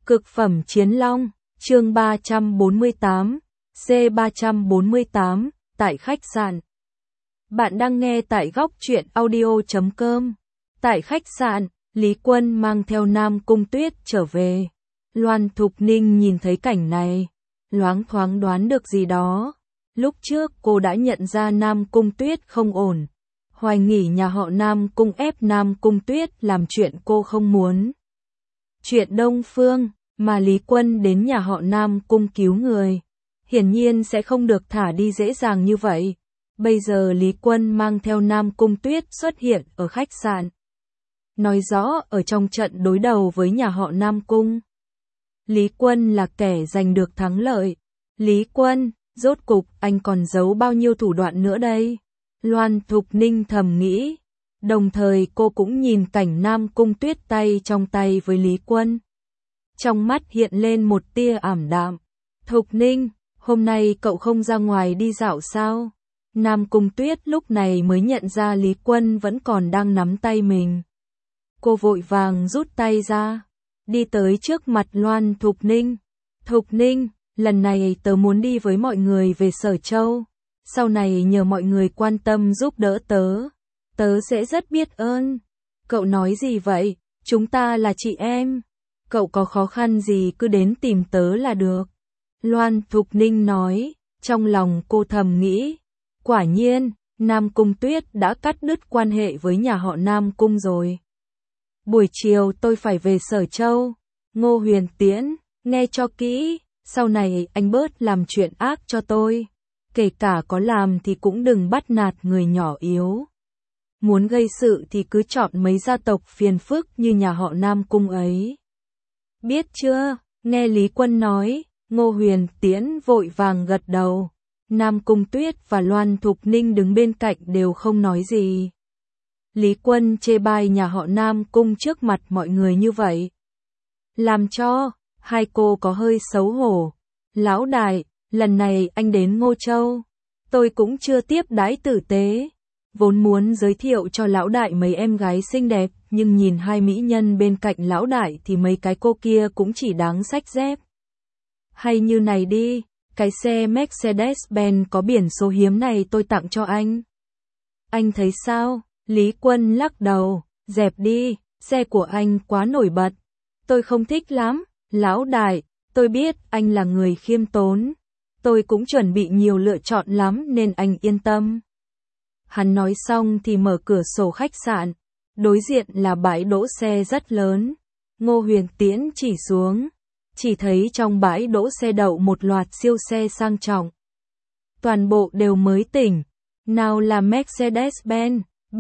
Cực phẩm chiến long, chương 348, C348, tại khách sạn. Bạn đang nghe tại góc truyện audio.com. Tại khách sạn, Lý Quân mang theo Nam Cung Tuyết trở về. Loan Thục Ninh nhìn thấy cảnh này, loáng thoáng đoán được gì đó. Lúc trước cô đã nhận ra Nam Cung Tuyết không ổn, hoài nghi nhà họ Nam Cung ép Nam Cung Tuyết làm chuyện cô không muốn. Chuyện Đông Phương, mà Lý Quân đến nhà họ Nam Cung cứu người, hiển nhiên sẽ không được thả đi dễ dàng như vậy. Bây giờ Lý Quân mang theo Nam Cung Tuyết xuất hiện ở khách sạn, nói rõ ở trong trận đối đầu với nhà họ Nam Cung, Lý Quân là kẻ giành được thắng lợi. Lý Quân, rốt cục anh còn giấu bao nhiêu thủ đoạn nữa đây? Loan Thục Ninh thầm nghĩ, đồng thời cô cũng nhìn cảnh Nam Cung Tuyết tay trong tay với Lý Quân. Trong mắt hiện lên một tia ảm đạm. Thục Ninh, hôm nay cậu không ra ngoài đi dạo sao? Nam Cung Tuyết lúc này mới nhận ra Lý Quân vẫn còn đang nắm tay mình. Cô vội vàng rút tay ra, đi tới trước mặt Loan Thục Ninh. Thục Ninh, lần này tớ muốn đi với mọi người về Sở Châu. Sau này nhờ mọi người quan tâm giúp đỡ tớ, tớ sẽ rất biết ơn. Cậu nói gì vậy? Chúng ta là chị em. Cậu có khó khăn gì cứ đến tìm tớ là được. Loan Thục Ninh nói, trong lòng cô thầm nghĩ, quả nhiên, Nam Cung Tuyết đã cắt đứt quan hệ với nhà họ Nam Cung rồi. Buổi chiều tôi phải về Sở Châu. Ngô Huyền Tiễn, nghe cho kỹ, sau này anh bớt làm chuyện ác cho tôi. Kể cả có làm thì cũng đừng bắt nạt người nhỏ yếu. Muốn gây sự thì cứ chọn mấy gia tộc phiền phức như nhà họ Nam Cung ấy. Biết chưa? Nghe Lý Quân nói, Ngô Huyền Tiễn vội vàng gật đầu. Nam Cung Tuyết và Loan Thục Ninh đứng bên cạnh đều không nói gì. Lý Quân chê bai nhà họ Nam Cung trước mặt mọi người như vậy, làm cho hai cô có hơi xấu hổ. Lão đại, lần này anh đến Ngô Châu, tôi cũng chưa tiếp đãi tử tế. Vốn muốn giới thiệu cho lão đại mấy em gái xinh đẹp, nhưng nhìn hai mỹ nhân bên cạnh lão đại thì mấy cái cô kia cũng chỉ đáng xách dép. Hay như này đi, cái xe Mercedes-Benz có biển số hiếm này tôi tặng cho anh. Anh thấy sao? Lý Quân lắc đầu, dẹp đi, xe của anh quá nổi bật. Tôi không thích lắm. Lão đại, tôi biết anh là người khiêm tốn. Tôi cũng chuẩn bị nhiều lựa chọn lắm nên anh yên tâm. Hắn nói xong thì mở cửa sổ khách sạn. Đối diện là bãi đỗ xe rất lớn. Ngô Huyền Tiễn chỉ xuống, chỉ thấy trong bãi đỗ xe đậu một loạt siêu xe sang trọng. Toàn bộ đều mới tỉnh. Nào là Mercedes-Benz,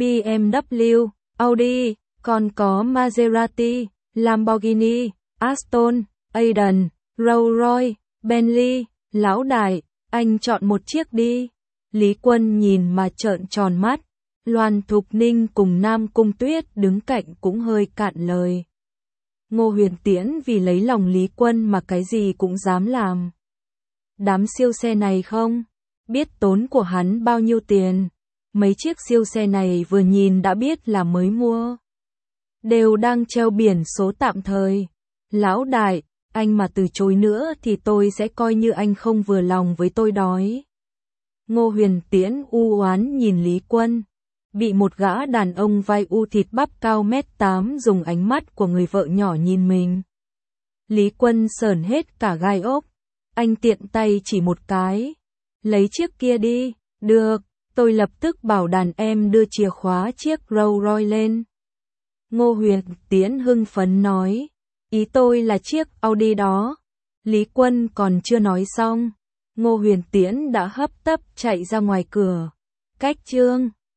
BMW, Audi, còn có Maserati, Lamborghini, Aston, Aden, Rolls-Royce, Bentley. Lão đại, anh chọn một chiếc đi. Lý Quân nhìn mà trợn tròn mắt. Loan Thục Ninh cùng Nam Cung Tuyết đứng cạnh cũng hơi cạn lời. Ngô Huyền Tiễn vì lấy lòng Lý Quân mà cái gì cũng dám làm. Đám siêu xe này không biết tốn của hắn bao nhiêu tiền. Mấy chiếc siêu xe này vừa nhìn đã biết là mới mua, đều đang treo biển số tạm thời. Lão đại, anh mà từ chối nữa thì tôi sẽ coi như anh không vừa lòng với tôi đói. Ngô Huyền Tiễn u oán nhìn Lý Quân, bị một gã đàn ông vai u thịt bắp cao 1m8 dùng ánh mắt của người vợ nhỏ nhìn mình. Lý Quân sởn hết cả gai ốc, anh tiện tay chỉ một cái, lấy chiếc kia đi. Được, tôi lập tức bảo đàn em đưa chìa khóa chiếc Rolls-Royce lên. Ngô Huyền Tiễn hưng phấn nói, ý tôi là chiếc Audi đó. Lý Quân còn chưa nói xong, Ngô Huyền Tiễn đã hấp tấp chạy ra ngoài cửa. Cách chương